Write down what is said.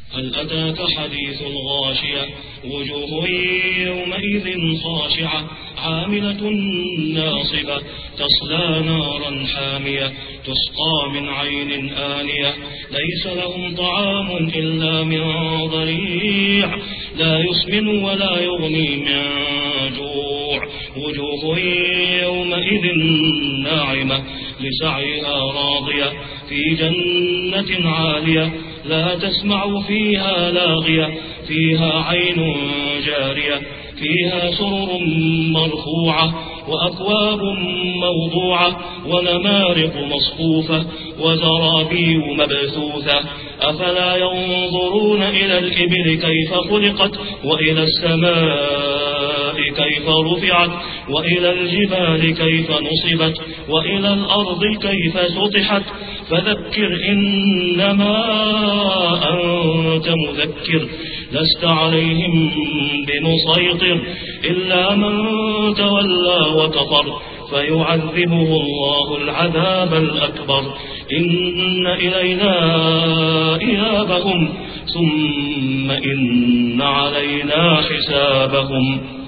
هل أتاك حديث الغاشية وجوه يومئذ خاشعة عاملة ناصبة تصلى نارا حامية تسقى من عين آنية ليس لهم طعام إلا من ضريع لا يسمن ولا يغني من جوع وجوه يومئذ ناعمة لسعيها راضية في جنة عالية لا تسمع فيها لاغية فيها عين جارية فيها سرر مرفوعة وأكواب موضوعة ونمارق مصفوفة وزرابي مبثوثة أفلا ينظرون إلى الإبل كيف خلقت وإلى السماء كيف رفعت وإلى الجبال كيف نصبت وإلى الأرض كيف سطحت فذكر إنما أنت مذكر لست عليهم بمسيطر إلا من تولى وكفر فيعذبه الله العذاب الأكبر إن إلينا إيابهم ثم إن علينا حسابهم.